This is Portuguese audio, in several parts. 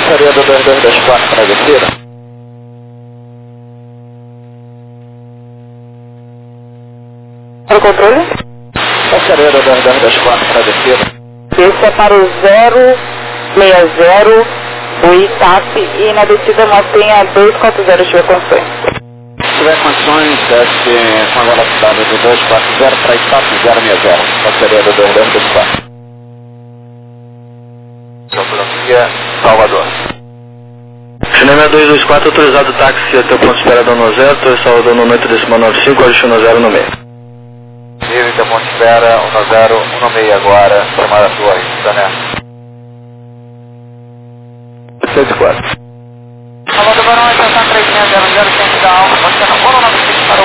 Passaria do 2224 para descida. Para o controle? Passaria do 2224 para descida. Esse é para o 060, o ITAP, e na descida mantenha 240 se tiver condições. Se tiver condições, desce com a velocidade do 240 para ITAP 060. Passaria do 2224. Geografia, Salvador. Cinema 224, autorizado táxi até o ponto de espera Dono Zero, Torre Salvador no 9.95, Orixuna 0 no meio. Vive da ponte espera, 1016 agora, chamada sua aí, Daniel. 104. Alô, Tubarão, estação 3600, ciente da alma, Oceano 195 para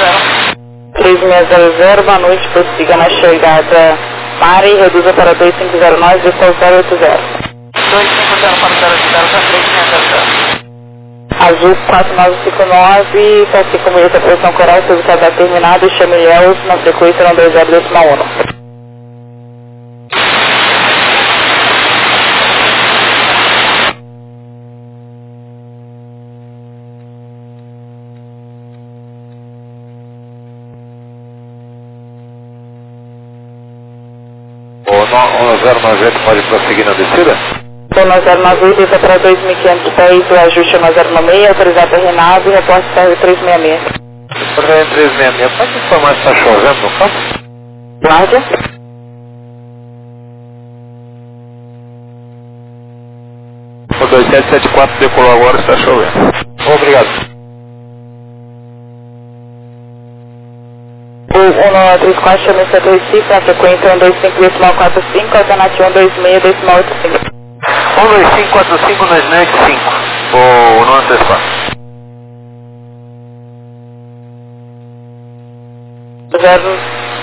180. 3600, boa noite, prossiga na chegada. Pare e reduza para 2509, desça ao 080. 250 para 080, 3600. Azul 4959, se comunica a posição coral, seu cadastro terminado, chame Ilhéus na frequência não 20.1. O 098 pode prosseguir na descida? Dona 098, desça para 2510, o ajuste é 096, autorizado Renato, reporte serve 366. Portaria 366, pode informar se está chovendo no campo? Guarda. O 2774 decolou agora, está chovendo. Obrigado. O 1934 chama 125, a frequência 125.45, alternativa 126.85. 12545 265. O 934. 0.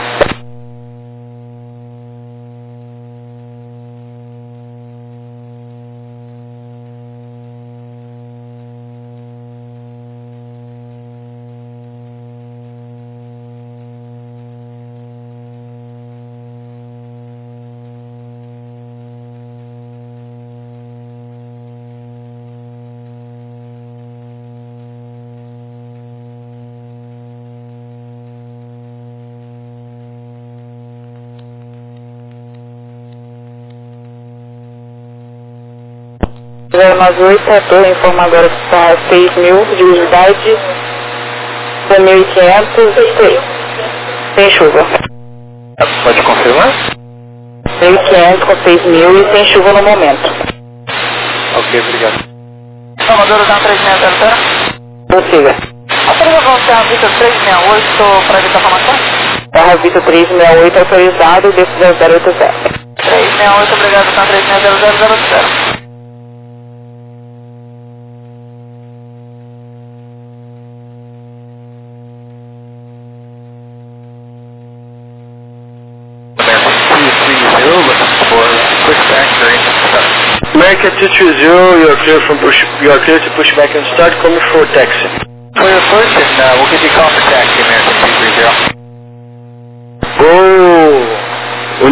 Zero 98, a torre informa agora que está 6.000 de umidade, 1.500 sem chuva. Pode confirmar? 1.500 com 6.000 e sem chuva no momento. Ok, obrigado. Salvador, da 3600. Prossiga. Autorização Serra Vista 368 para evitar formação? Terra Vista 368 autorizado, decisão 080. 368, obrigado, da 3600. American 230, you are clear to push back and start, coming for taxi. For your first, and we'll give you call for taxi, American 230. Go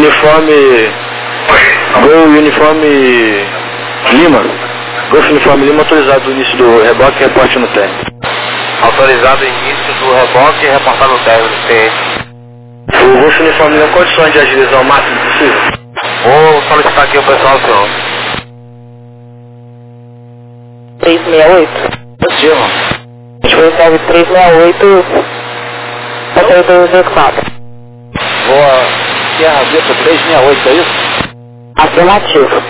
uniforme Lima. Golf uniforme Lima autorizado o início do reboque e reporte no térreo. Autorizado o início do reboque e reportar no térreo do TN. O Golf uniforme Lima, condições de agilizar o máximo possível? Vou solicitar aqui o pessoal, senhor. 368. Positivo. A gente recebe 368, passaria 284. Boa. Sierra Vista 368, é isso? Afirmativo.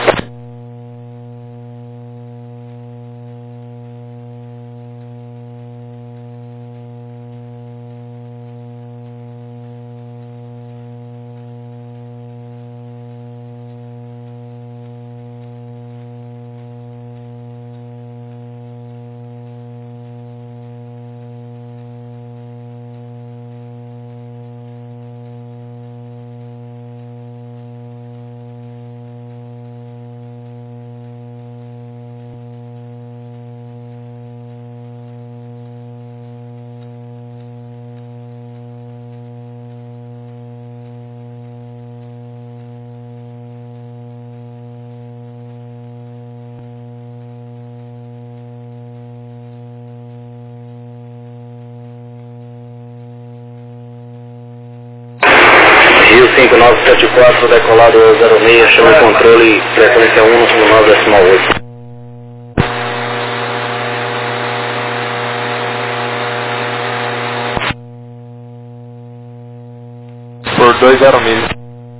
5974, decolado 06, chama de controle, frequência 119,8. Por 20 milhas.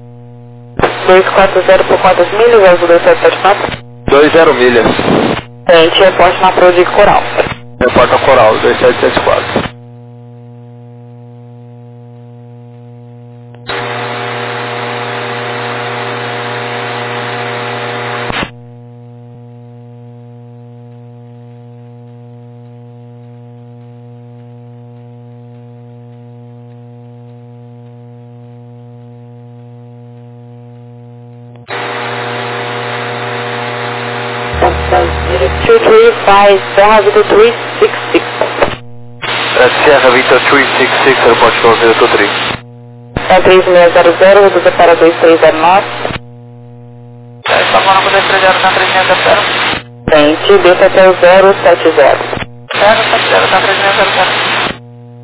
240 por quantas milhas, azul 2774? 20 milhas. Frente, reporte na Pro de Coral. Reporta Coral, 2774. Serra Vida 366. Sierra Victor 366, aeroporto 023. 3600, reduza para 2309. Está falando com 230, tá 3600. Frente, desça até o 070. 070, tá 3600.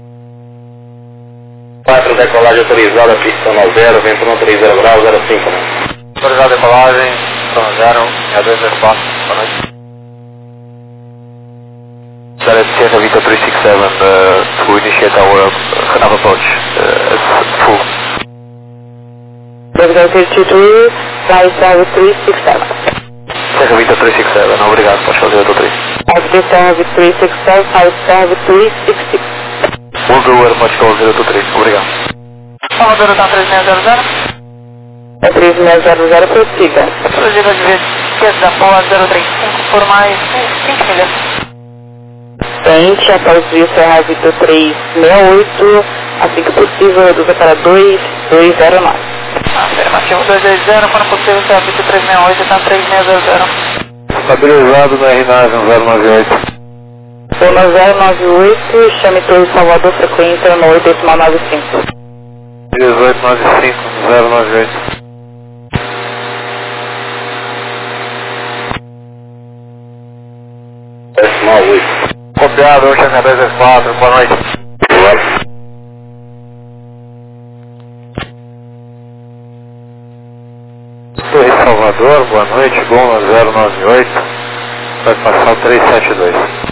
4, decolagem autorizada, pista 90, vento no 30 graus, 05, né? Autorizada a decolagem, pista 0, 6204, boa noite. Sierra Victor 367 to initiate our Renava approach full. Brasileiro 32, fly Serra 367. Sierra Victor 367, obrigado, pode fazer o 3. FD Serra 367, fly Serra 366. Uso o aeroporto 023, obrigado. Salvador tá 3600. É 3600, prossiga. Prossiga de vez, esquerda da Pola 035 por mais 5 milhas. Frente, após o Serra Victor 368, assim que possível, reduza para 2209. Afirmativo 220, quando possível, Serra Victor 368, tá 3600. Estabilizado no R9 098. Zona 098, chame Torre Salvador, frequência no 8895. 1895 098. Decimal 8. Copiado, Ocean 204, boa noite. Torre Salvador, boa noite, Goma 098, vai passar o 372.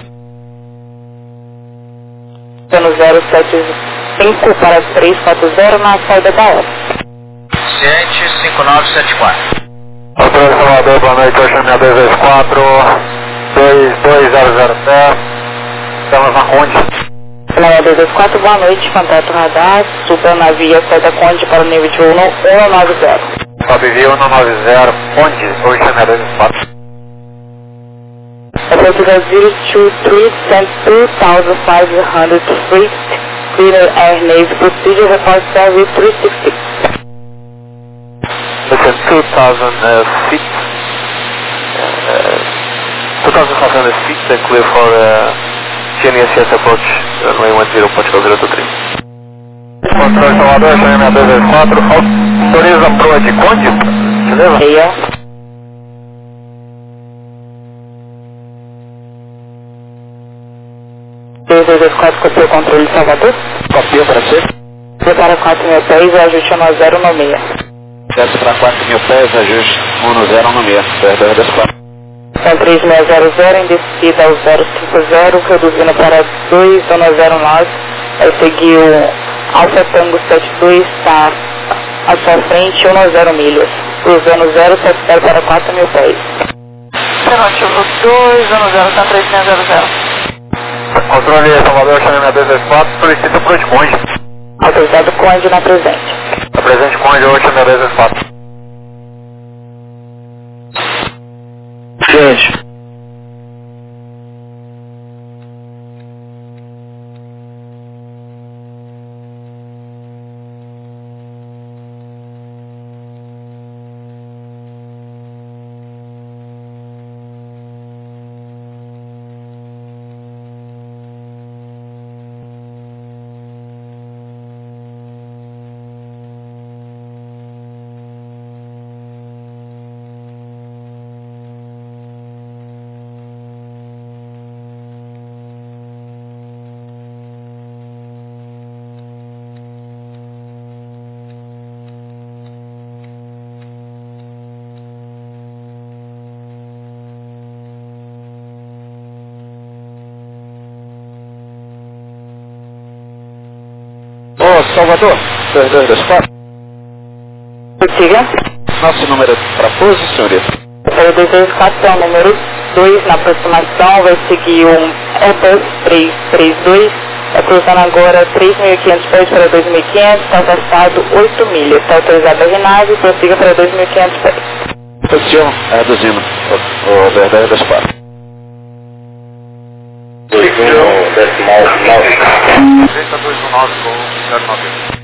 Zona 075 para 340 na saída da hora. Ciente 5974. Torre Salvador, boa noite, Ocean 224, 2200, estamos na Conde. Final 224, boa noite, contato radar, suba na via saída Conde para o nível de 190. Sobe via 190, Conde, Ocean 224. A Portugal 023, send 2,500 feet, clear air navy procedure, report service 366. Listen, 2,000 feet, 2,500 feet, clear for GNSS approach, runway 10, Portugal 023. Controle Salvador, Ocean 224, autoriza a proa de Conde, beleza? Meia. Copiou o controle de Salvador. Copiou para você. Prepara 4.000 pés e ajuste 1096. Desce para 4.000 pés, ajuste 1096, 224. São 3600 em descida ao 050, reduzindo para 2,09. Vai seguir o Alfa Tango 72, está à sua frente, 10 milhas. Cruzando 070 para 4.000 pés. Afirmativo 210, tá 3600. Controle Salvador, Ocean 224, solicita para o Conde. Autorizado Conde na presente. A presente Conde, Ocean 224. Gente. Salvador, 2224. Siga. Nosso número para pouso, senhorita. Para 2224 é o número 2 na aproximação, vai seguir um Airbus 332, está cruzando agora 3.500 pés para 2.500, está afastado 8 milhas, está autorizado a renave e prossiga para 2.500 pés. Posição, reduzindo o 2224. 3219 com 090.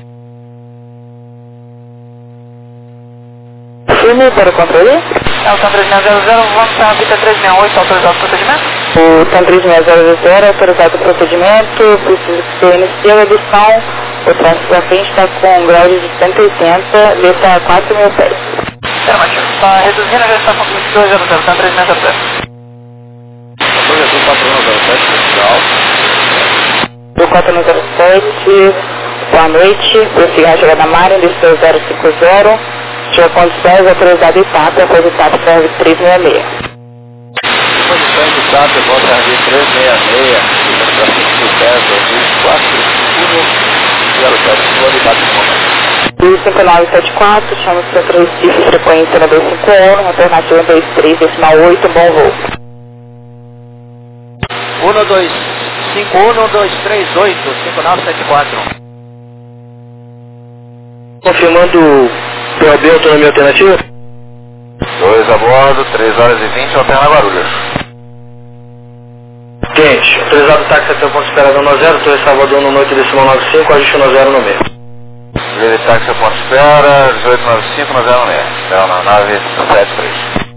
Firme para o controle. É o TAM 3600, vamos para a Vita 368, autorizado o procedimento? O TAM 3600, autorizado o procedimento, preciso que você inicie a redução, o tráfego para frente está com um grau de 180, letra 4.000 pés. Afirmativo. Está reduzindo, já está com 2200, TAM 3600. Do 407, boa noite, prossiga a chegada Marinha, desceu 050, tiver condições, autorizado etapa, após etapa serve 366. Condições de TAP, volta a vir 366, para 510, 24, 07, qualidade no momento. 5974, chama o centro Recife, frequência na 251, alternativa 23,8, bom voo. 1238, 5974. Confirmando POB, autonomia alternativa? 2 a bordo, 3 horas e 20, alterna Guarulhos. Quente, autorizado táxi até o ponto de espera da 10, Torre Salvador no noite decimal 95, ajuste 10 no meio. Livre táxi a ponto de espera, 1895, 906. Céu na nave 73.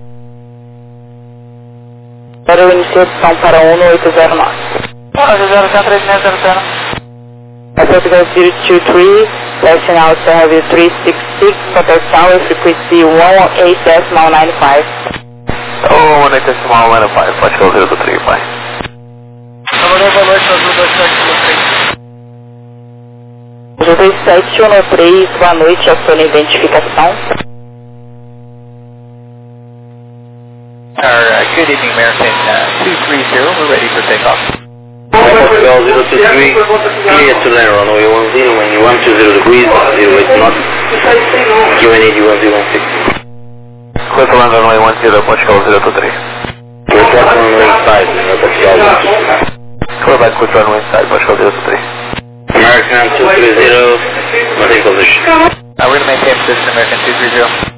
Para o iniciação para 11809. 190, TAM 3600. Portugal 023, flashing out service 366, Hotel Tower, frequency 18.95. Oh, decimal 95, pode colocar o 3, pai. Salvador, boa noite, Azul 2713. 2713, boa noite, a sua identificação. Good evening, American 230, we're ready for takeoff. Portugal 023, clear to land runway 10 when you 120 degrees, 08 knots, QNH 1016. Clear to land runway 10, Portugal 023. Report runway 5, Portugal 023. Clear back with runway inside, Portugal 023. American 230, maintain position. We're going to maintain position, American 230.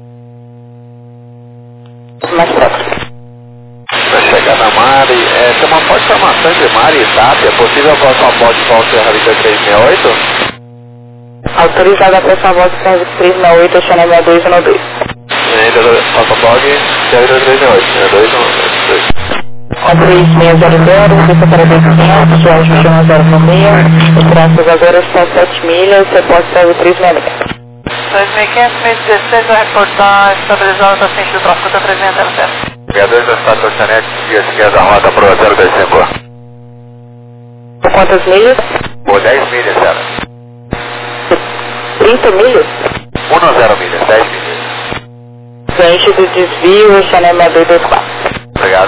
Mais próximo. Para chegar na Mari, tem uma forte formação entre Mari e TAP, é possível colocar uma bote de volta a Vita 368? Autorizada para essa volta service 368, Channel 6212. Ainda passa bog, Vita 368, 6212. Com 3600, desça para 2500, sua ajuste 1096, o tráfego agora está 7 milhas, você pode servir 366. 2500, 1016, vai reportar estabilizado para frente do tráfego da 3600. Obrigadores da Status Oceanet, esquerda rota pro 025. Por quantas milhas? Por 10 milhas, cara. 30 milhas? 10 milhas, 10 milhas. Frente do desvio, Channel 6224. Obrigado.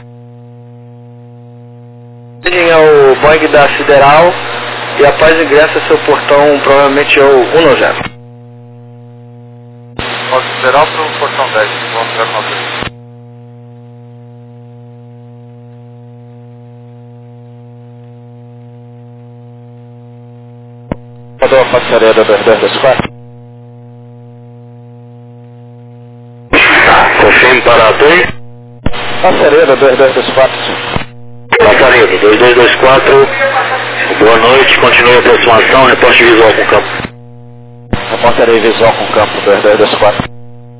Origem é o Boeing da Federal e após ingresso seu portão provavelmente é o 10. Pode esperar pro portão 10, vamos ver uma vez. Mandou a passaria da 224. Confirme para a torre. Passaria da 224. Passaria 2224. Boa noite, continue a aproximação, reporte visual com campo. Reportarei visual com campo 2224.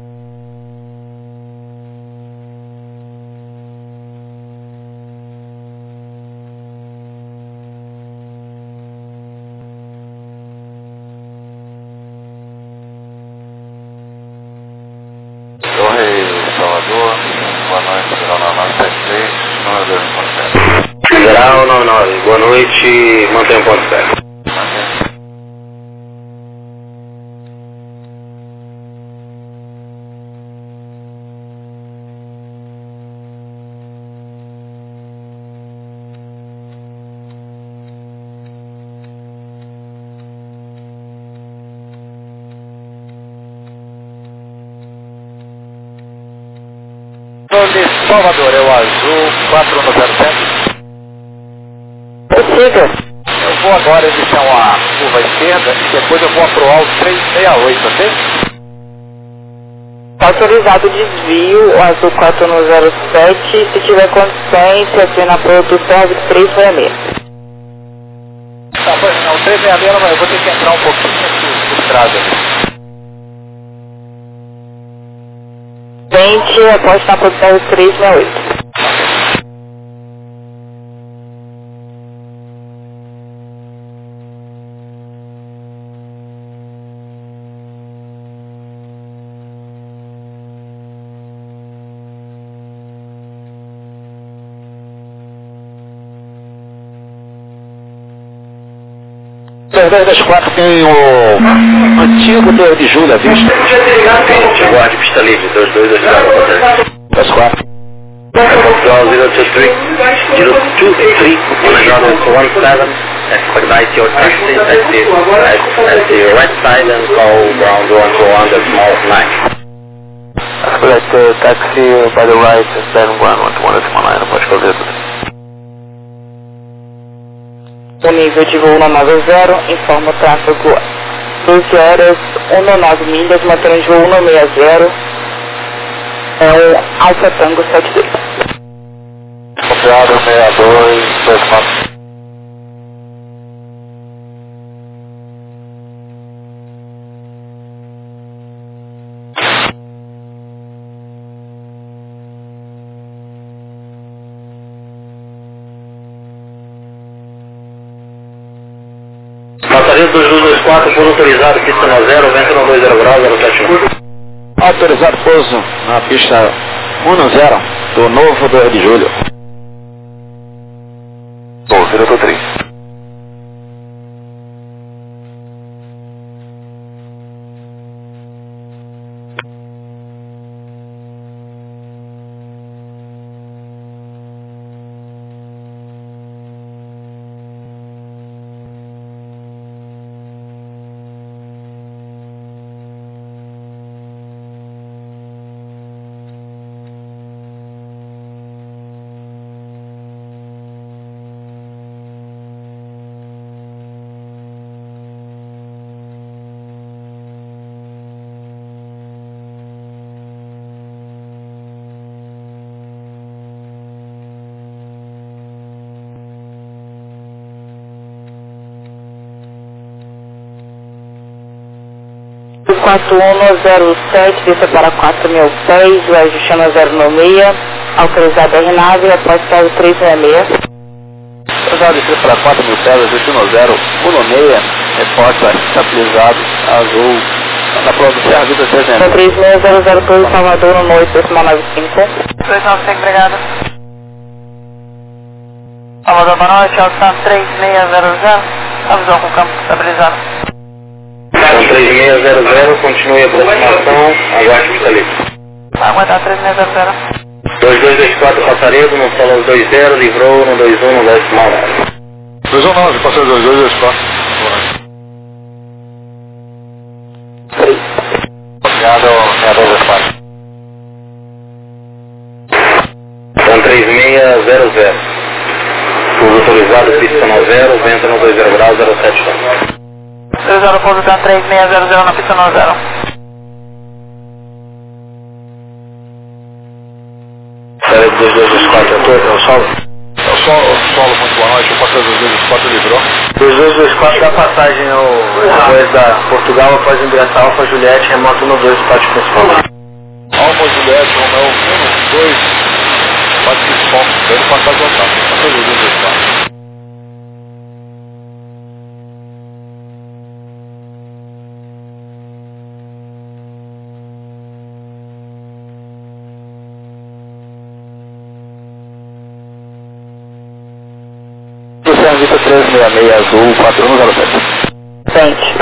Torre Salvador, boa noite, Geral 9973, número 2.7. Geral 99, boa noite, mantenha o ponto certo. Salvador, é o azul 410. Prossiga. Eu vou agora iniciar uma curva esquerda e depois eu vou aproar o 368, ok? Autorizado o desvio, o azul 4107, se tiver condições, se aqui na produção 366. Tá, pois não, o 366 não vai, eu vou ter que entrar um pouquinho por trás aqui. Frente, aposte na produção 368. Das 4 tem o antigo de Júlia, vista. Antigo ar de pista livre, 2224. Das 4. Portugal 023, 023, on the ground 17, expedite your taxi, at the right side and call ground 121, the small 9. Expedite taxi by the right and then ground 121, the small 9, pode fazer tudo. O nível de voo 190, informa o tráfego 12 horas, 19 milhas, mantendo de voo 160, é um Alfa Tango 72. Confiado 6224. Passageiro 2224, por autorizado, pista no 0, vento no 20 graus, 071. Autorizado pouso na pista 10 do novo de Julho. Bom, 023. O 4107, desça para 4.000 pés, o ajuste no 096, autorizado R9, após o 366. Autorizado descer para 4.000 pés, ajuste no 016, reforça estabilizado, azul, na prova do Serra Vida 300. 3600 Salvador, no 895. 295, obrigado. Salvador, boa noite, Alção 3600, avisou com o campo estabilizado. São 3600, continue a aproximação, aguarde pista livre. Vai aguardar 3600. 2224, Passaredo, no solo 20, livrou no 21, no 10 mal 9. 219, passou 2224. Obrigado, 6224. São 3600. Pouso autorizado, pista no 0, vento no 20 graus, 071. 30 pouso tá 3600 na pista no 0. Passaredo 2224, é o solo? É o solo, muito boa noite, o passageiro 2224 livrou. 2224 dá passagem depois da Portugal após ingressar Alfa Juliette, remoto no 2, pátio principal. Alfa Juliette, Romeu 1, 2, pátio principal, deve passar de voltar, passageiro 2224. Vista 366 azul 4107. Frente.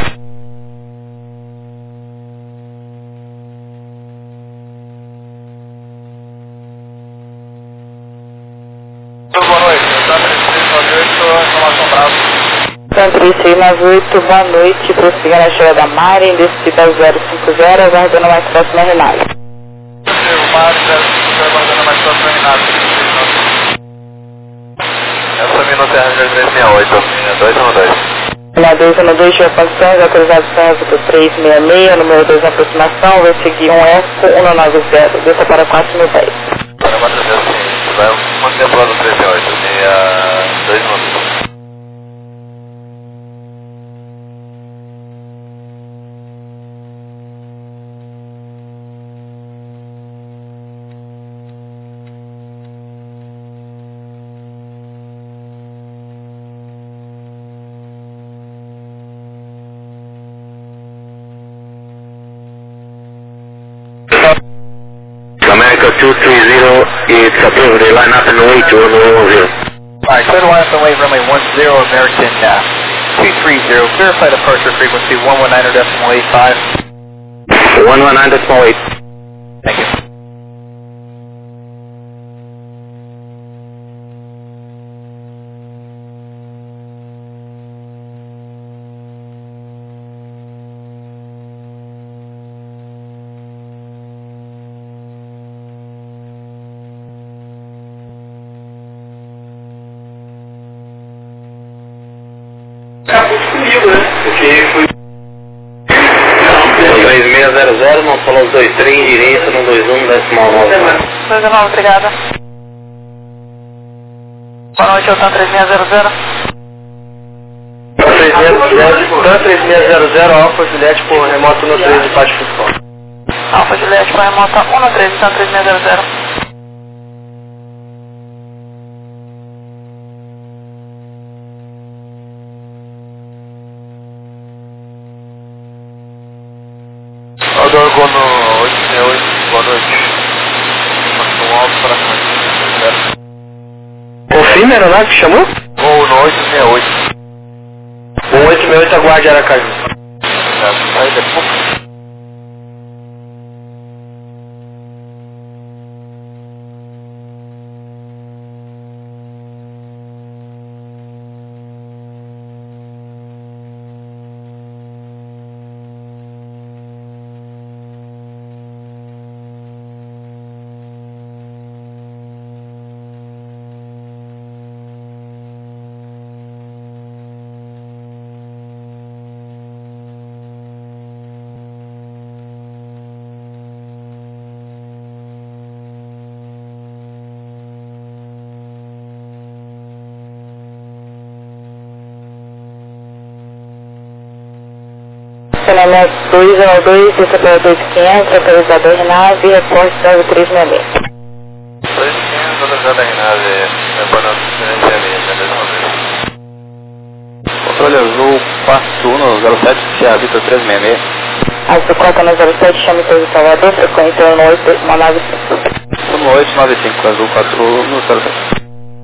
Boa noite, está 3698, informação brava. São 3698, boa noite, prossiga na chegada da Mari, descida 050, aguardando mais próxima Renata. O Mário 050, aguardando mais próxima Renata. 6212, Japanções, autorizados para âmbito 366, número 2 aproximação, vai seguir um ESCO 190, desça para 4000 pés. Para 4000, sim, vai manter a prova do 368, 62 minutos. America 230, it's approved. They line up and wait to 1110. Alright, clear to line up and wait, runway 10, American 230, verify departure frequency 119.85. 119.8. Thank you. Então, 3600, não falou 23, direita, não 21, decimal 9. 29, obrigada. Boa noite, Altan 3600. 3600, Alfa Juliette por remoto no 13 de Pátio Fiscal. Alfa Juliette para remota 113, Altan 3600. Adoro Gono 868, boa noite. Informação alto para frente. Confirma, era lá que chamou? Vou no 868. 188, aguarde Aracaju. Saída é pouco. Estacionamento 202, desça para 2500, autorizador Renave, reporte 9366. 2500, autorizada Renave, retornando do Controle azul 4107, Sierra Vitor 366. Azul 4107, chame todo Salvador, frequência 18295. 1895, azul 4107.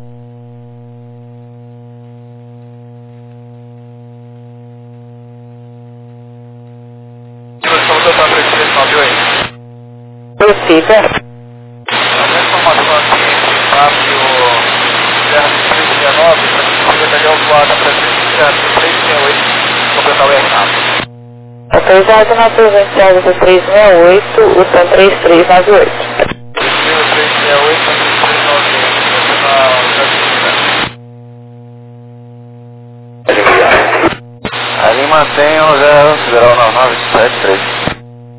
Possível. A minha informação aqui entre Fábio Serra 369, para que você vai pegar o quadro para 368, completar o errado. Autorizado na presencial do 368, o TAM 3398. 368, 3398, ali mantém o 0, Federal 9973.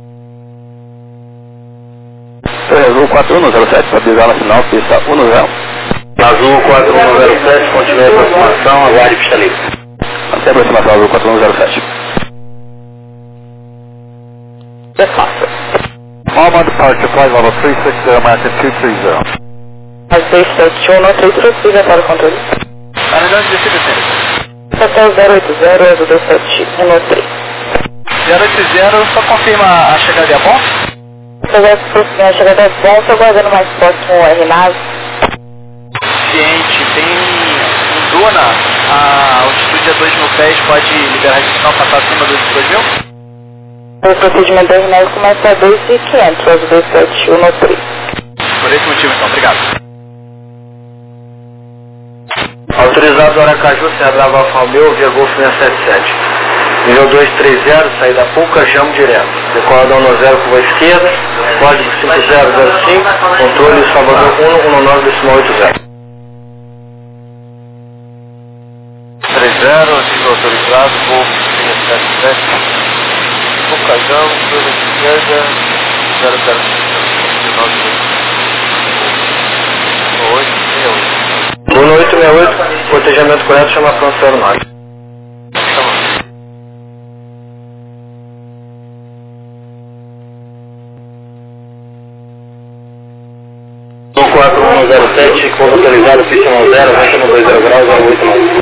Azul 4107, estabilizar na final, pista 10. Azul 4107, continue a aproximação, aguarde pista livre. Mantém a aproximação, azul 4107. Normal departure, flight level 360, American 230. As 271, não 335 para o controle. Unidade de City. Hotel 080, azul 2713. 080, só confirma a chegada e a ponte? Se eu tivesse a chegada é bom, estou guardando mais próximo o RNAV. Ciente, tem em Duna, a altitude a 2.000 pés pode liberar a restrição passar acima dos 2.000? O procedimento do RNAV começa a 2.500, azul 2713. Por esse motivo então, obrigado. Autorizado Aracaju, Serra Brava Alfa Romeo, via Golf 677. Nível 230, saída Puca, chamo direto. Decorador 10, curva esquerda, código 5005, controle Salvador 1, 19,80. nível autorizado, voo 677, Bocajão, curva esquerda, 005, 868, cortejamento correto, chama pronto 09. No 4107, pouso autorizado, pista 0, venta no 20 graus, 089.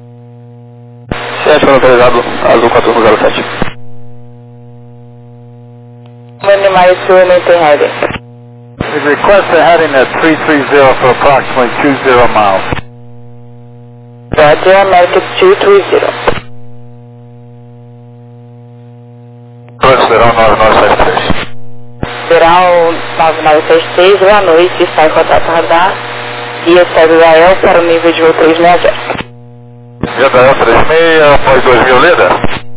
7 autorizado, azul 4107. Minimize to maintain heading. We request a heading at 330 for approximately 20 miles. Roger, American 230. Considerar 9973. Verão 9963, boa noite, está em contato radar. E está do Israel para o nível de voo 360. Israel 36, após 2000 líder?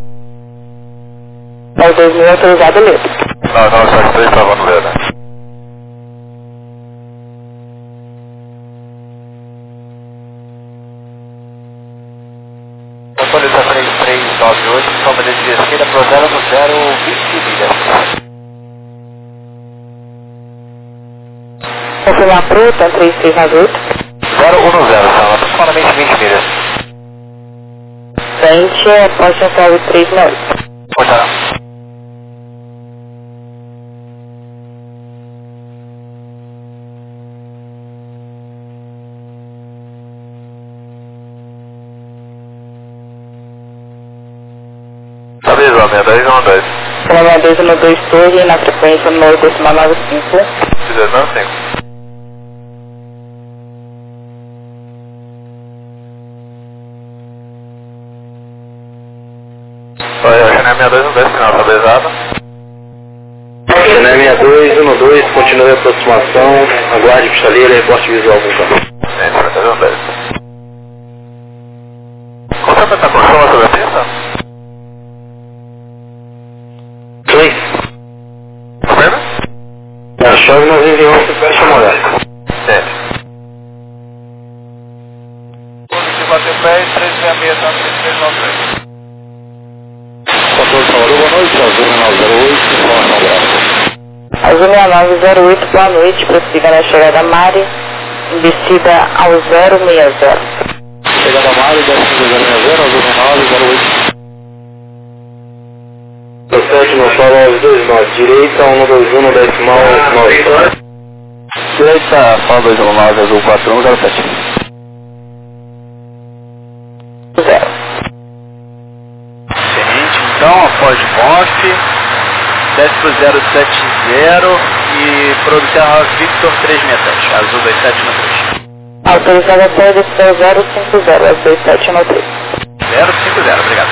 Após 2000 autorizado líder. 9973 estava no líder. Atualiza 3398, soma de esquerda para 0 no 020 milhas. Confirmar pronta, 3398. 010, são aproximadamente 20 milhas. Frente, após central 398. Portará. Avisou, 6212. Programa 212 Torre, na frequência 9,95. 295. Oi, a Chané 6212, final, tá pesado? Chané 6212, continue a aproximação, aguarde pistaleira e reporte visual com o carro. Gente, 6212. Qual tempo está com chuva sobre a pista? Sim. Confirma? Chove nas regiões que fecha a molhada. Gente. 24 pé e 366, tá no 3393. 14 Salvador, boa noite, Azul 6908, informação gráfica. Azul 6908, boa noite, prossiga na chegada Mari, em descida ao 060. Chegada Mari, 10060, Azul 6908. 17 no solo aos 29, direita 121 decimal 9. Direita, solo 219, Azul 4107. 0. Tenente, então, após morte, desce pro 070 e pro Terra Victor 367, Azul 2793. Autorizado até descer 050, às 2793. 050, obrigado.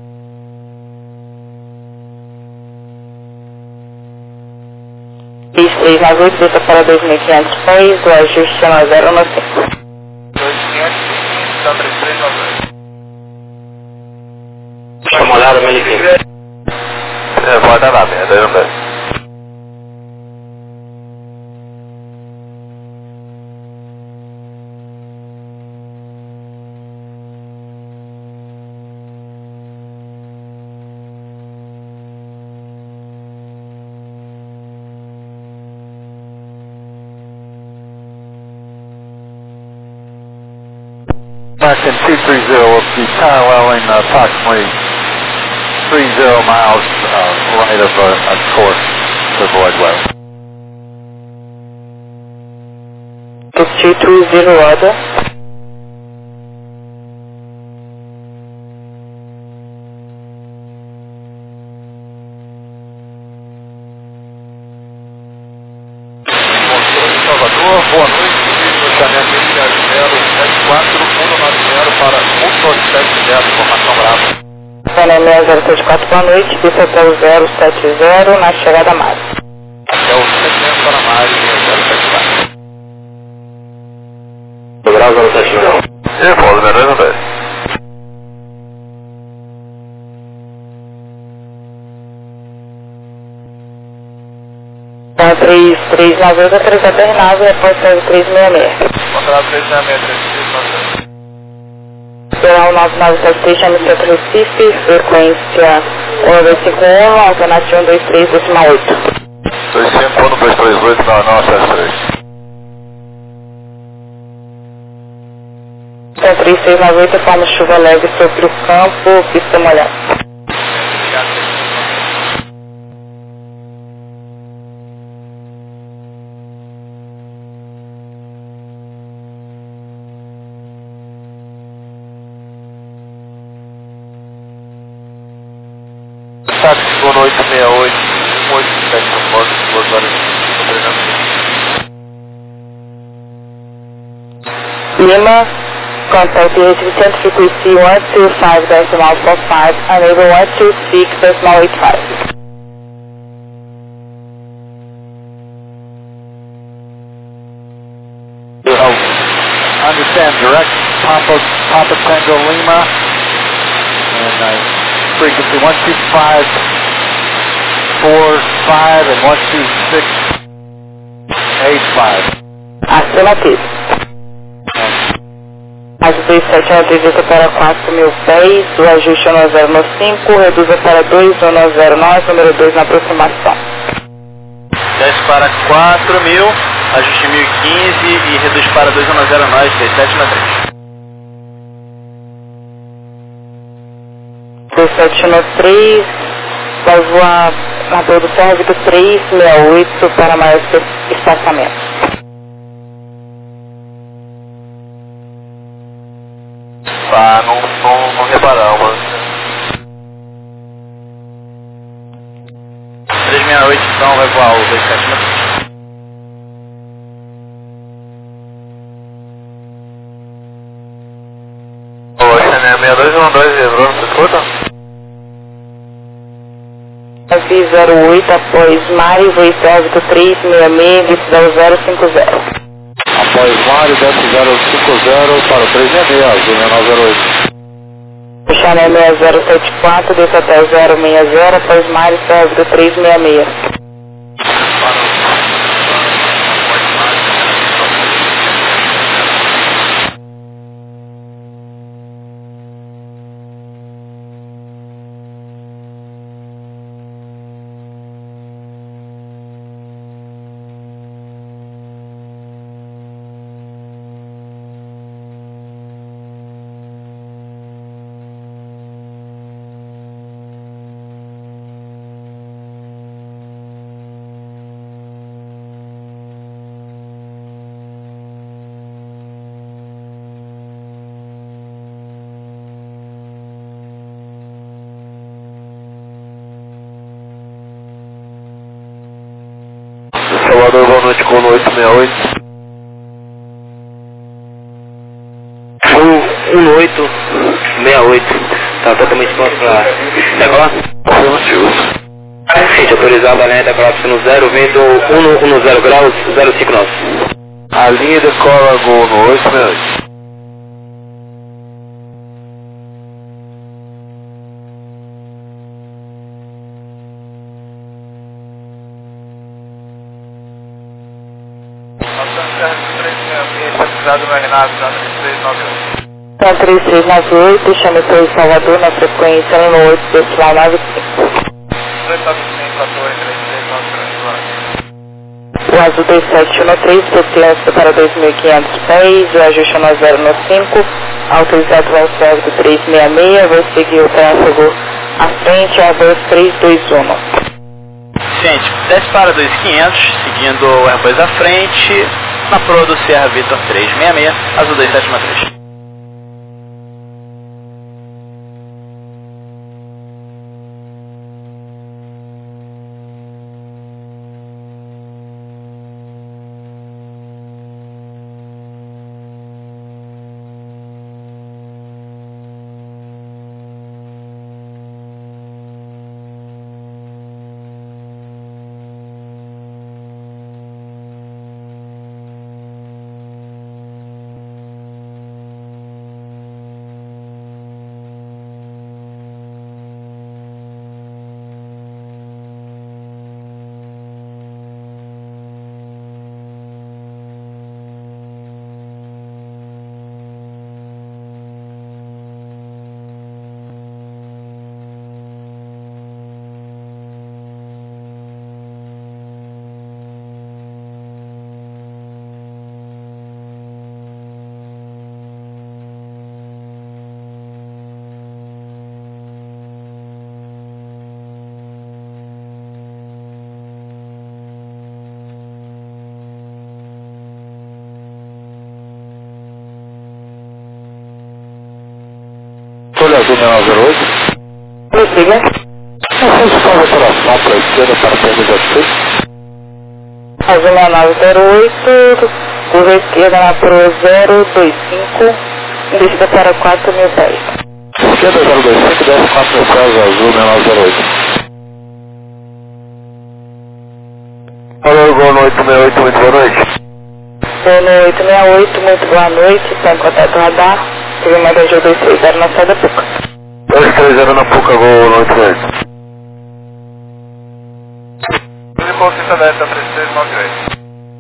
PIS 398, desça para 2.500 pés, o ajuste é na 095. 2515, está 3398. Fecha a molhada, 1015. Pode dar nada, 212. American 230 will be paralleling approximately 30 miles right of a course to avoid weather. 230 order. Salvador, boa noite, Chané 67074 para 1270, informação brava. Chané 6074, boa noite, desça até o 070 na chegada Mari. Até o 70 para Mari, 074. Grau 079. E pode, 212. Então 339, autorizado a nave, após 366. Contrato 366, 369. Geral 9976, chama Centro Recife, frequência 1251, alternativa 123, decimal 8. 251238 na nossa 3. Então 3698, forma chuva leve sobre o campo, pista molhada. Táxi chegou no 868, 187 no porto, 2 horas Lima, contact the Recife frequency 125.45, enable 126.85. Understand direct Papa Tango Lima and frequency 125.45 and 126.85. Afirmativo. As 27 para 4.000 pés, o ajuste 1095, reduza para 2109, número 2 na aproximação. 10 para 4.000, ajuste 1015 e reduz para 2109, 3793, vai voar na produção Vitor 368 para maior espaçamento. Tá, não reparamos. 368 então vai voar o 273. Oxe, né? 6212 lembrou, não se escuta? 08 após Mari, voo Vitor 366, decisão 050. Após Mário, desce 050 para o 366, azul 908. Chané 6074, desce até 060, após Mari, Vitor 366. Salvador, boa noite, com 868. 1868, tá totalmente pronto pra decolar? Afirmativo. Gente, autorizado a linha de decolar no 0, vento 110 graus, 059. A linha decola Gol no 868. Então 3398, chama o Salvador na frequência 108, decimal 95. O azul 2713, potência para 2.500 pés, o ajuste 1095, autorizado ao cérebro 366, vai seguir o tráfego à frente, Airbus 321. Gente, desce para 2500, seguindo o Airbus à frente, na proa do Sierra Vitor 366, azul 2713. Azul 6908. Prossiga. Vocês fazem operação para a esquerda para perder a frente? Azul 6908, curva esquerda na Pro 025, descida para 4.000 pés. Esquerda 025, desce 4 mil pés, Azul 6908. Olha o Gol no 868, muito boa noite. Gol no 868, muito boa noite, está em contato radar, teve uma Gol 230 na saída Puca. 230 na Puca, Gol no 88. Consista Delta 3398.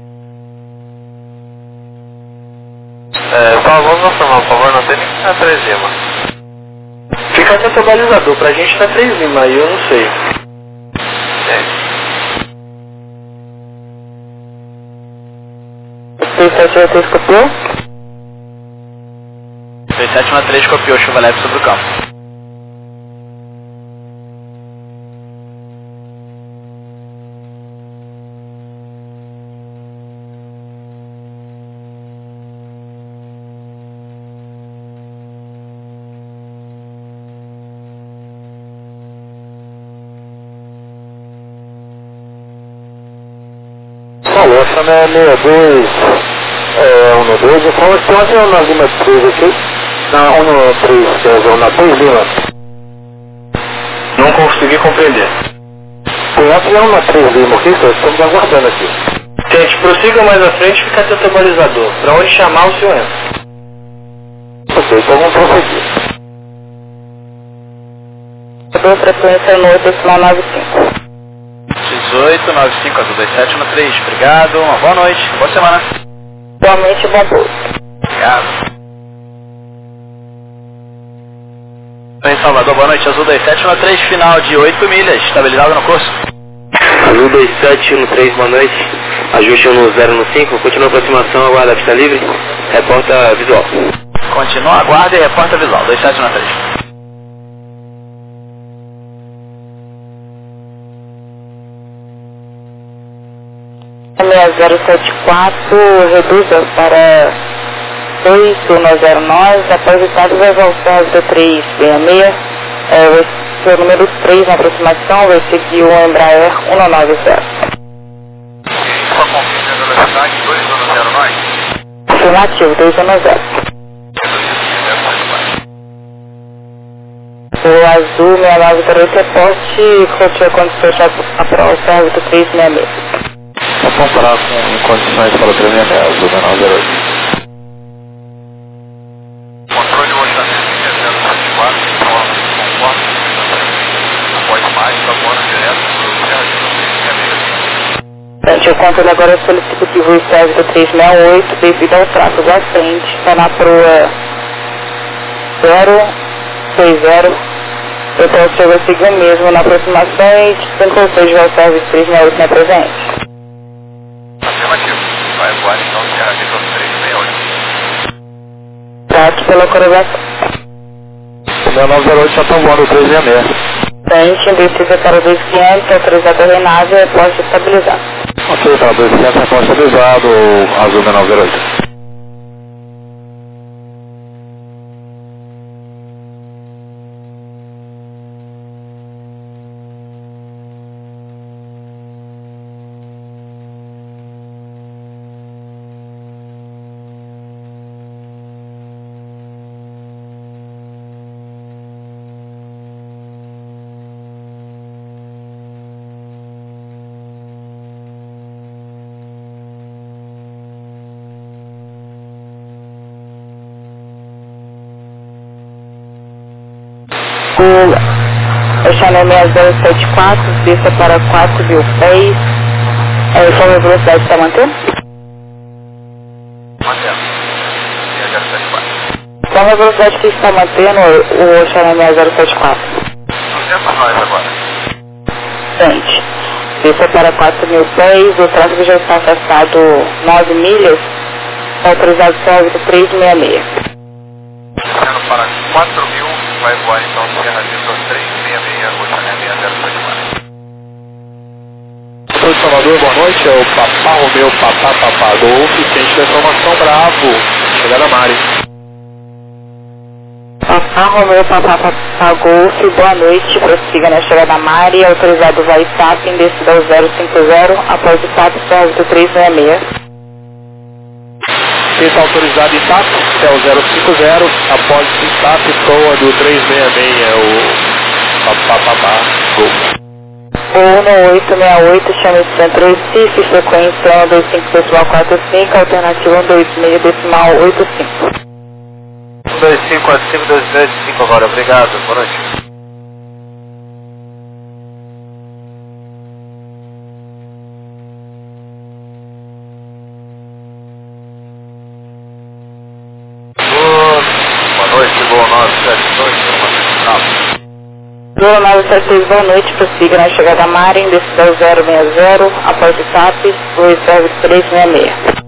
Só vamos informar, por favor, não tem nem que ser 3 Lima. Fica sem seu balizador, pra gente tá 3 Lima, aí eu não sei. 2783 copiou? 2713 copiou, chuva leve sobre o campo. Falou, essa não é 62, 12, eu falo que tem uma Lima 3 aqui, na 13, quer dizer, na 3 Lima. Não consegui compreender. Tem uma 3 Lima aqui, que estamos aguardando aqui. Gente, prossiga mais à frente e fica sem seu balizador. Pra onde chamar o senhor entra. Ok, então vamos prosseguir. Mudou frequência no 895. 1895 Azul 2713, obrigado, uma boa noite, boa semana. Boa noite, boa noite. Obrigado. Em Salvador, boa noite, Azul 2713, final de 8 milhas, estabilizado no curso. Azul 2713, boa noite. Ajuste no 015, continua a aproximação, aguarda a pista livre. Reporta visual. Continua, aguarda e reporta visual, 2713. A 6074 reduza para 2109, após o estado vai voltar do 366, vai ser o número 3 na aproximação, vai seguir o Embraer 190. Só confirma a velocidade 2109. Afirmativo, 210. O Azul 6908 reporte, continua quando fechar a prova do 366. Vamos comparar com condições para o 366, Azul 6908. Controle do orçamento que é 074, conforme após mais, está voando direto para o Serra de 366. O controle agora é solicitativo e serve do 368 devido ao tráfego ascendente, está na proa 020. Então o senhor vai seguir o mesmo na aproximação e descancou seja o serviço 368 na presente. Afirmativo. Vai voar então Serra de 368. Trato pela coreografação. O 6908 já está voando 366. Frente, descida para 2500, autorizado a renave e poste estabilizado. Ok, para 2500 é posto estabilizado, Azul 6908. O Chanel 6074, desça para 4.000 pés. Qual a velocidade está mantendo? Mantendo. 074. Qual a velocidade que está mantendo o Chanel 6074? 200 nós agora. Frente. Desça para 4.000 pés, o tráfego já está afastado 9 milhas, autorizado serviço 366. Sendo para 4.000, vai voar então Serra de 366, o Chanel 6074. Oi, Salvador, boa noite, é o Papá Romeu, Papá Golf, ciente da informação Bravo, chegada Mari. Papá Romeu Papa Golf, boa noite, prossiga na chegada da Mari, autorizado vai TAP, em descida ao 050, após o TAP, órbita 366. Pista autorizado em TAP, até o 050, após o TAP, proa do 366, é o Papapá Golf. Ou no 868, chame de Centro Recife, frequência 125,45, alternativa 126, decimal 85. 12545 agora, obrigado, boa noite. Boa noite, boa 972, Boa 972, boa noite, prossiga na chegada da Mari, em descida ao 060, após o TAP, 29366.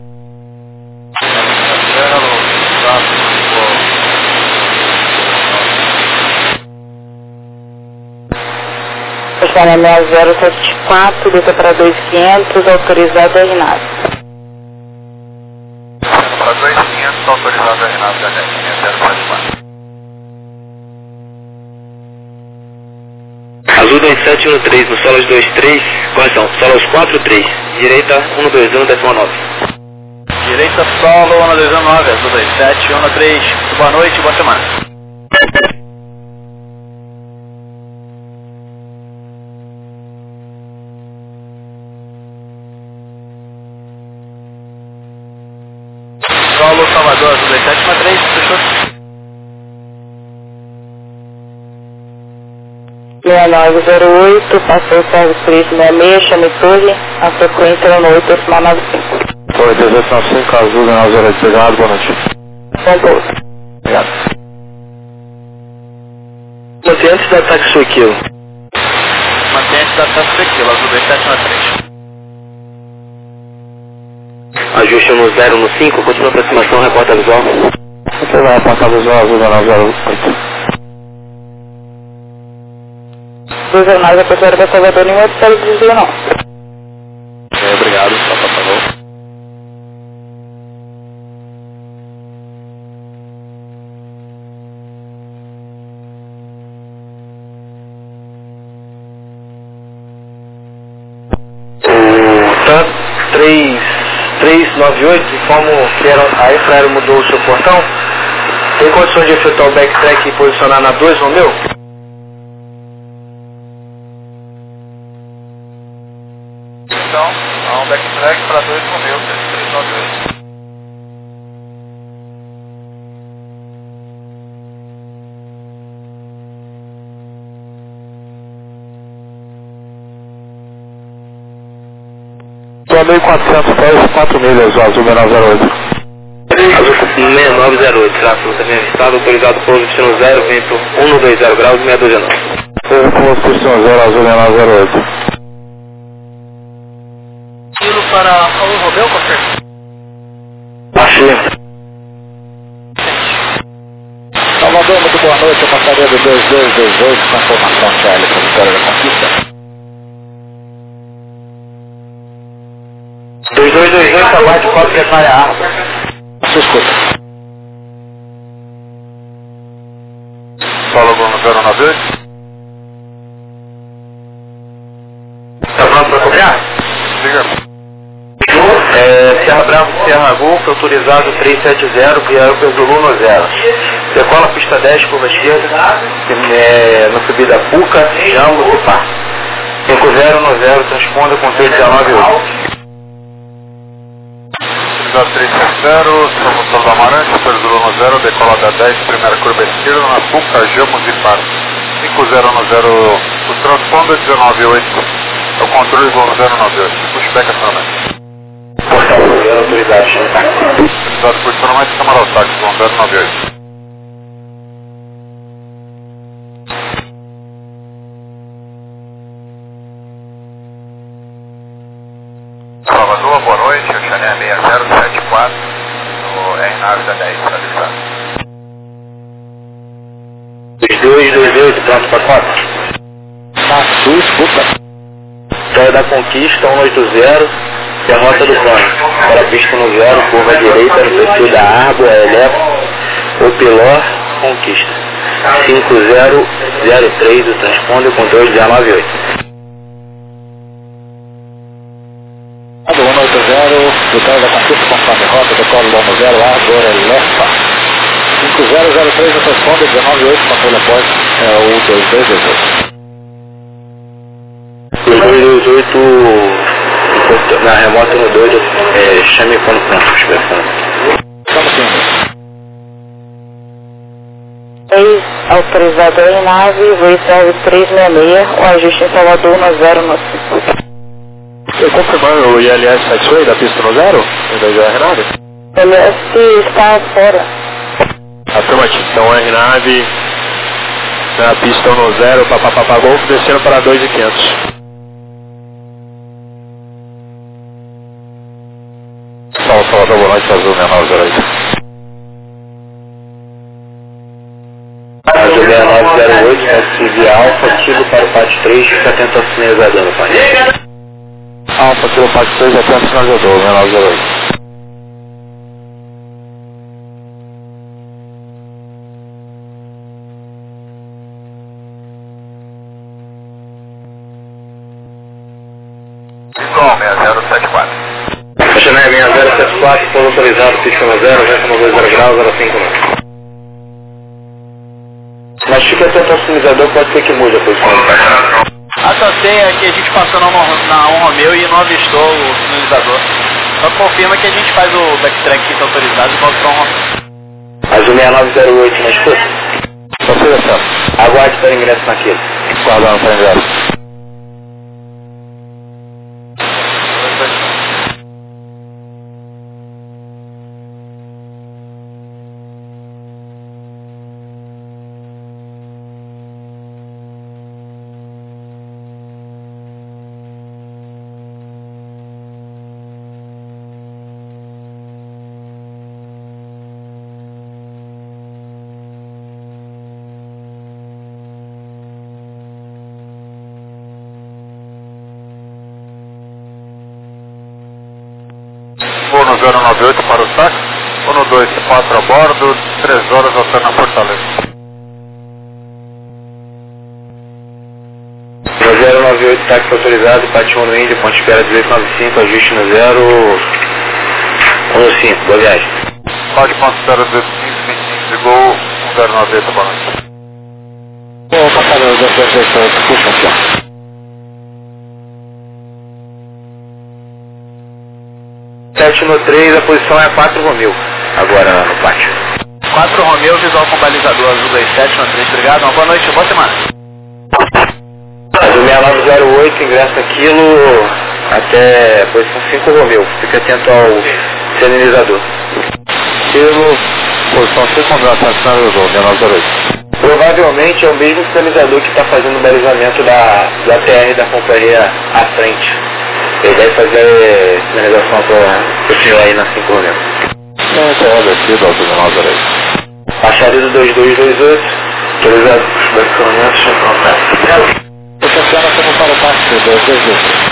Estacionamento 074, desça para 2500, autorizado a Renato. Para 2500, autorizado a Renato, da 074. Azul 2713, no solos 23, correção, solos 43, direita 121, décima 9. Direita solo, 119, Azul 2713, boa noite, boa semana. Solo Salvador, Azul 2713, fechou? 6908, passou o serviço 366, chame torre, a frequência é no 895. Oi, 395, Azul 008, obrigado, boa noite. Bom pouso. Obrigado. Mantém antes da ataque sua aquilo. Mantém antes da taxa daquilo, Azul 2713. Ajuste no 0 no 5, continua a aproximação, reporta visual. Você vai apontar visual Azul 908. Dos jornais, a pessoa para Salvador, nenhum outro serviço de desvio não. Obrigado, só por favor. O TAP 398, informo que a Infraero mudou o seu portão. Tem condições de efetuar o backtrack e posicionar na 2 no meu? Então, há um backtrack para 2 no meu, 398. Estou a 1.400 pés, 4 milhas, o Azul 908. Azul 6908, tráfego também avistado, autorizado pouso destino 0, vento 120 graus, 629. Seja com o destino 0, Azul 908. Tiro para o Romeu, confirma. Achei. Salvador, muito boa noite, eu passaria do 2228, com informação TL para a vitória da conquista. 2228, abate, pode prepare a arma. Você escuta. Solo Bruno 098. Tá pronto para copiar? Diga. Serra Bravo, Serra Golf, autorizado 370, via Aeropeso Zulu no 0. Decola pista 10, curva esquerda, na subida Puca, Jambo e Par. 50 no 0, transponda com 319. Autorizado 370, somos Souza Amarante, Zulu no 0, decola da 10, primeira curva esquerda, na Puca, Jamos e Par. 50 no 0, o transponder 198, é o controle Zulu 098, pushback acionamento. Portal 0, autorizado. Autorizado por acionamento, Câmara Táxi, Zulu 098. Salvador, boa noite, o Xané 6074, no RNAV da 10, para avisar. 2228, pronto para 4. Sul, escuta. Praia da Conquista, 180, derrota do plano. Para a pista no 0, curva direita, no perfil da Água, Eleco, Opiló, Conquista. 5003 do transponder, controle 198. 180, vitória da Capita, conforme rota, decoro Lomo 0, agora Lefa. 5003 do transponder, 198, controle após, o 2228. 2228, na remota no 2, chame quando pronto, expressão. Estamos sim. 6, autorizado em nave, voo 366, o ajuste em Salvador no 0 no 5. Você confirmando o ILS Satisfeito da pista no 0? Em vez do RNAV? LS está fora. Afirmativo. Então RNAV na pista no 0, papapá Golf, descendo para 2.500. Salvador, volante azul, 6908. Azul 6908, consegui Alfa, Kilo para o PAT 3, fica atento ao sinalizador no painel. Alfa, Kilo, PAT 3, atento ao sinalizador, 6908. Igual, 6074. Chanel 6074, for autorizado, pista no 0, vento no 20 graus, 059. Mas fica atento ao sinalizador, pode ser que mude a posição do painel. A só sei é que a gente passou na 1 Romeo e não avistou o sinalizador. Só confirma que a gente faz o backtrack que está autorizado e volta para 1 Romeo. Azul 6908 na escuta. Você descendo. Aguarde para ingresso naquele. Guardando para ingresso. Vou no 098 para o TAC, vou no 24 a bordo, 3 horas voltando a Fortaleza. No 098, táxi autorizado, PAT 1 no Índio, ponte espera 1895, ajuste no 015, boa viagem. Pode considerar 225, ligou 1090, boa noite. Ô, passageiro, 228, puxa aqui, ó. 7 no 3, a posição é 4 Romeu, agora no pátio. 4 Romeo, visual com balizador azul 27 no 3, obrigado, uma boa noite, boa semana. Azul 6908, ingresso aquilo até posição 5 Romeu, fica atento ao sinalizador. Kilo, posição 5, Romeo, atento ao sinalizador, 6908. Provavelmente é o mesmo sinalizador que está fazendo o balizamento da TR da companhia à frente. Ele vai fazer sinalização para o senhor aí na 5 Romeu. TR descido, alto 6908. Baixaria 2228, autorizado para os balizamentos, Funciona como para o táxi, 228.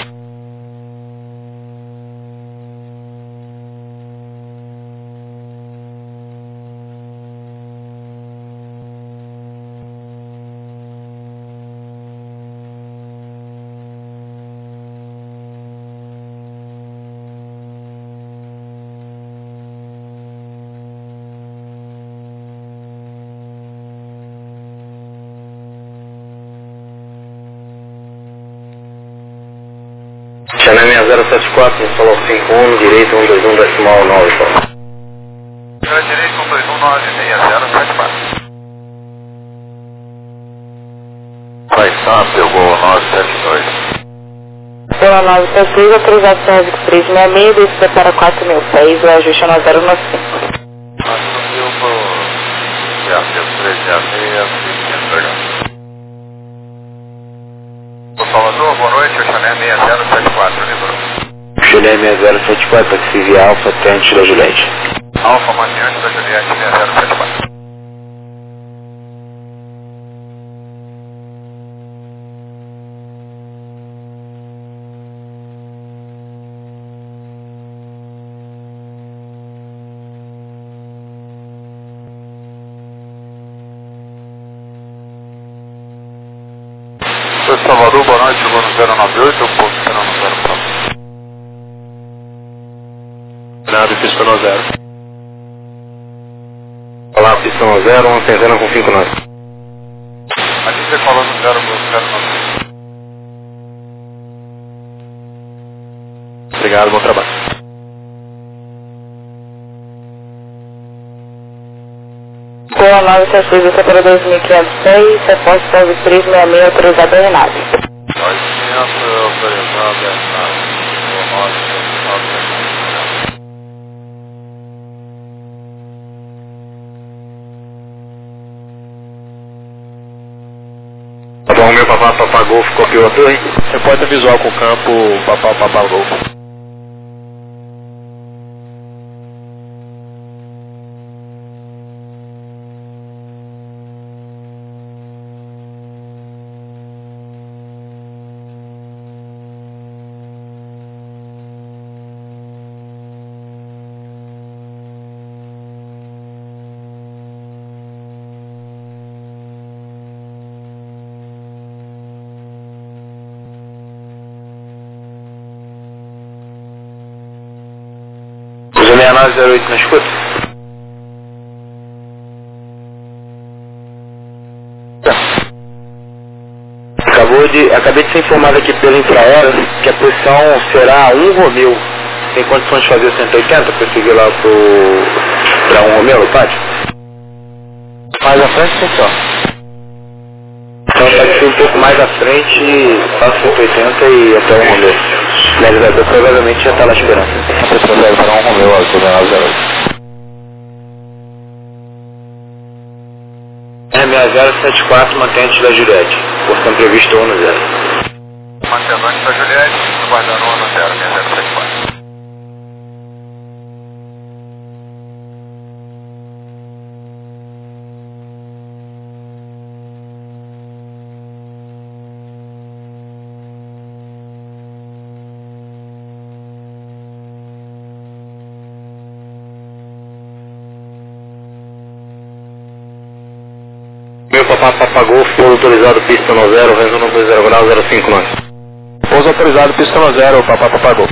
Chanel 6074, falou 51, direito 121, decimal 9, por favor. Direito 12196, 074. Vai, pegou 972. Pela 976, autorização 366, descida para 4.000 pés, o ajuste é no 0 no 5. Nós subiu pro GA6, 3GA6, 500, Ô Salvador, boa noite, o Chanel 6074, livrou. Chanel 6074, taxi via Alfa, Tente da Juliette. Alfa, mandiante da Juliette 6074. 2 Salvador, boa noite, chegou no 098, eu posso esperar no 04. Nada, pista no 0. Olá, pista no 0, uma centena com 5 nós. Aqui você falou no 098. Obrigado, bom trabalho. Boa 976, você para 2506, reporte 9366, autorizado a Renato. 900, autorizado a Renato. Boa 976. Bom, meu papá Golfo copiou a torre. Repórter visual com o campo, papá Golfo. Usa 6908 na escuta. Acabei de ser informado aqui pelo infraero que a posição será 1 Romeu. Tem condições de fazer 180 para seguir lá para 1 Romeu no pátio? Mais à frente, sim, só. Então pode ser um pouco mais à frente, passa 180 e até 1 Romeu. O realizador provavelmente já está lá esperando. A pessoa deve para 1 Romeu, ó, estou vendo 08. R6074, mantente da Juliette. Porção previsto 1 no 0. Mantendo antes da Juliette, aguardando 1 no 0, 6074. Meu papá Golfo, pouso autorizado, pista no 0, vento no 20 grau, 05 nós. Pouso autorizado, pista no 0, papá Golfo.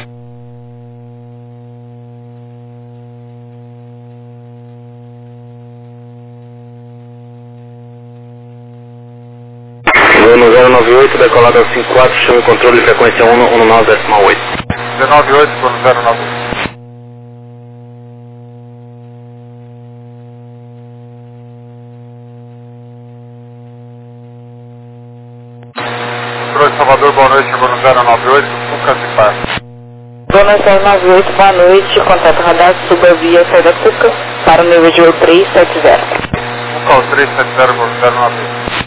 Voo no 098, decolado ao 54, chama o controle de frequência 119,8. 198, vou no 098. Salvador, boa noite, chegou no 098, Cuca se passa. Dona 098, boa noite, contato radar, suba via saída Cuca, para o nível de 370. Cuca, o 370, vou no 098.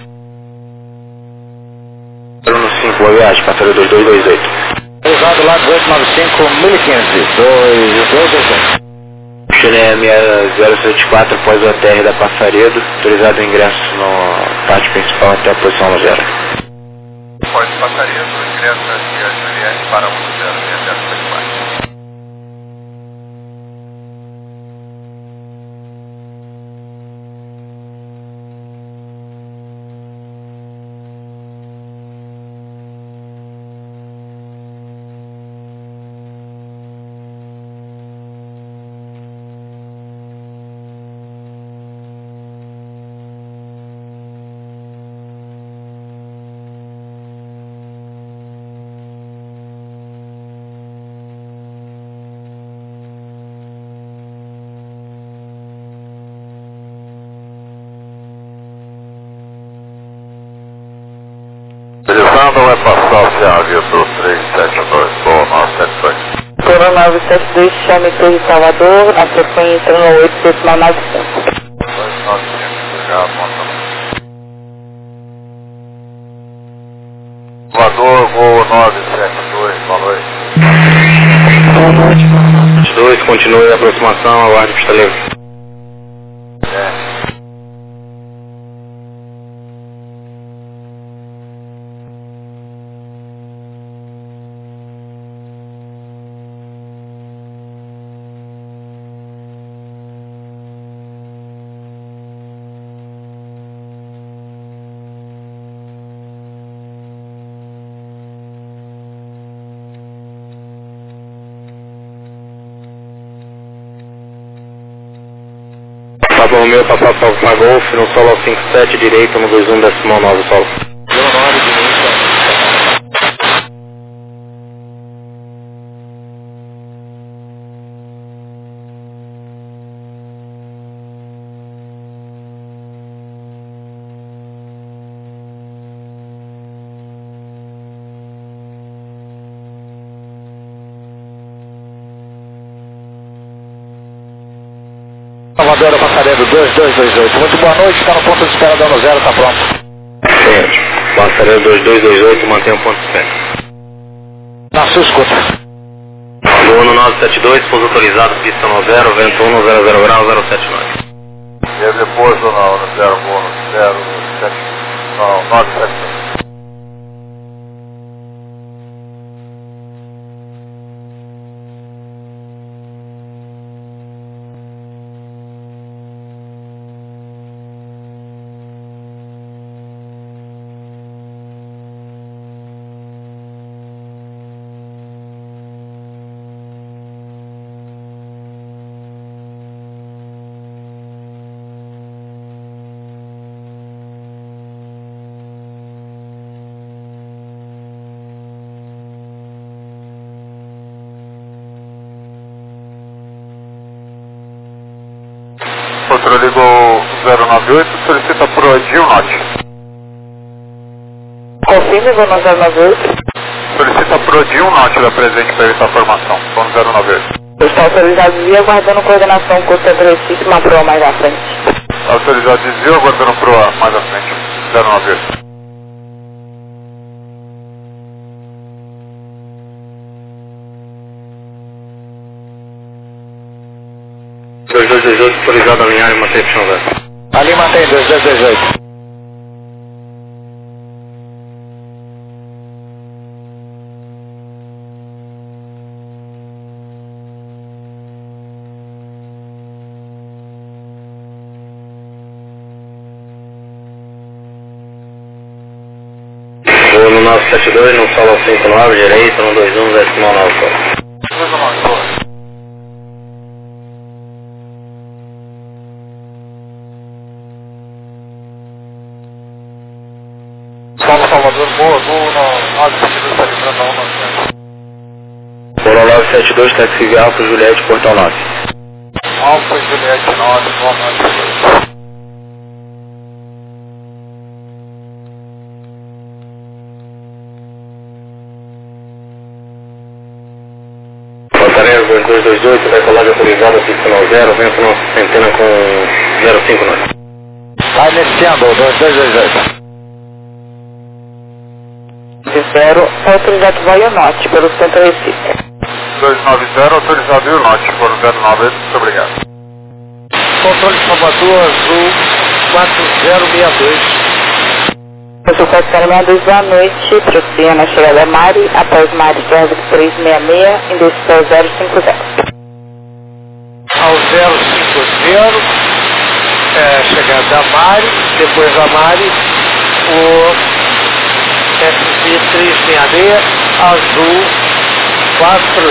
No 5, boa viagem, patrulha 2228. Usado lá 295, 1015, 2228. Chile 074 após o ATR da Passaredo, autorizado o ingresso no pátio principal até a posição no 0. Pode passaria do ingresso aqui a Juliette para 1 no 0, 6074. Utilizando vai passar o Thiago do 372, boa 972. Coro 972, chame Torre Salvador, a frequência no 8,95. 295, já aponta. Salvador, voo 972, boa noite. Boa noite. 2, continue a aproximação, aguarde pista livre. Papa Romeo, passar para Golf, no solo 57, direito, no 21,9 solo. 09 direito. Salvador, passaredo 2228. Muito boa noite, está no ponto de espera dando 0, está pronto. Certo. Passaredo 2228, mantém o ponto de espera. Na sua escuta. Lua no 972, pouso autorizado, pista no 0, vento 1, 00 grau, 079. E aí depois ou não, no 0, 7, não, 972. Outro ligou 098, solicita pro Edil Norte. Confirme, vou no 098. Solicita pro Edil Norte da presente para evitar a formação. Vamos 098. Está autorizado e aguardando coordenação com o centro Recife, uma proa mais à frente. Autorizado desvio, aguardando pro A mais à frente. 098. Autorizado a alinhar e manter opção 0. Ali mantém 2228. Lua no 972, no solo 59, direito, no 21,9 solo. 219. Salvador, boa, no 972 está livrando a 1 Lua 972, taxi Alfa Juliette, Portão 9. Alfa Juliette 9, 992. Passaredo 2228, vai colar de autorizado, pista no 0, vento no centena com 059. Está iniciando 2228. De 0, autorizado vai ao norte, pelo centro Recife. 290, autorizado e o Norte, foram 09, muito obrigado. Controle Salvador, Azul 4062. Azul 4062, boa noite. Prossiga na chegada a Mari, após Mari, Serra 366, indeciso 050. Ao 050, chegada a Mari, depois da Mari, o SC 366, Azul